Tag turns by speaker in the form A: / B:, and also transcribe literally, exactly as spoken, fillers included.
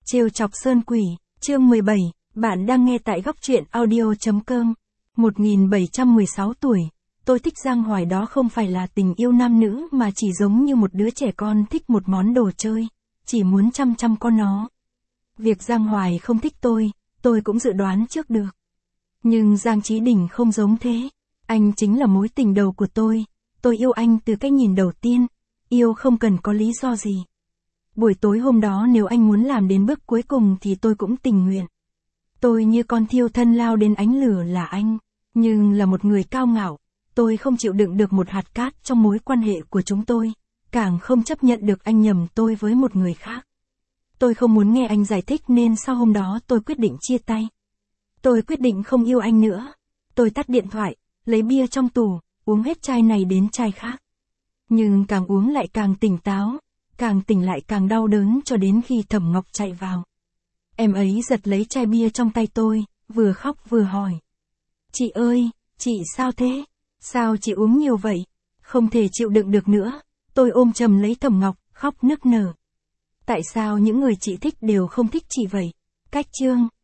A: Trêu chọc Sơn Quỷ, chương mười bảy, bạn đang nghe tại góc truyện audio.com. một nghìn bảy trăm mười sáu tuổi, tôi thích Giang Hoài đó không phải là tình yêu nam nữ mà chỉ giống như một đứa trẻ con thích một món đồ chơi, chỉ muốn chăm chăm con nó. Việc Giang Hoài không thích tôi, tôi cũng dự đoán trước được. Nhưng Giang Chí Đình không giống thế, anh chính là mối tình đầu của tôi, tôi yêu anh từ cái nhìn đầu tiên, yêu không cần có lý do gì. Buổi tối hôm đó nếu anh muốn làm đến bước cuối cùng thì tôi cũng tình nguyện. Tôi như con thiêu thân lao đến ánh lửa là anh, nhưng là một người cao ngạo, tôi không chịu đựng được một hạt cát trong mối quan hệ của chúng tôi, càng không chấp nhận được anh nhầm tôi với một người khác. Tôi không muốn nghe anh giải thích nên sau hôm đó tôi quyết định chia tay. Tôi quyết định không yêu anh nữa. Tôi tắt điện thoại, lấy bia trong tủ, uống hết chai này đến chai khác. Nhưng càng uống lại càng tỉnh táo, càng tỉnh lại càng đau đớn cho đến khi Thẩm Ngọc chạy vào. Em ấy giật lấy chai bia trong tay tôi, vừa khóc vừa hỏi. Chị ơi, chị sao thế? Sao chị uống nhiều vậy? Không thể chịu đựng được nữa. Tôi ôm chầm lấy Thẩm Ngọc, khóc nức nở. Tại sao những người chị thích đều không thích chị vậy? Cách chương.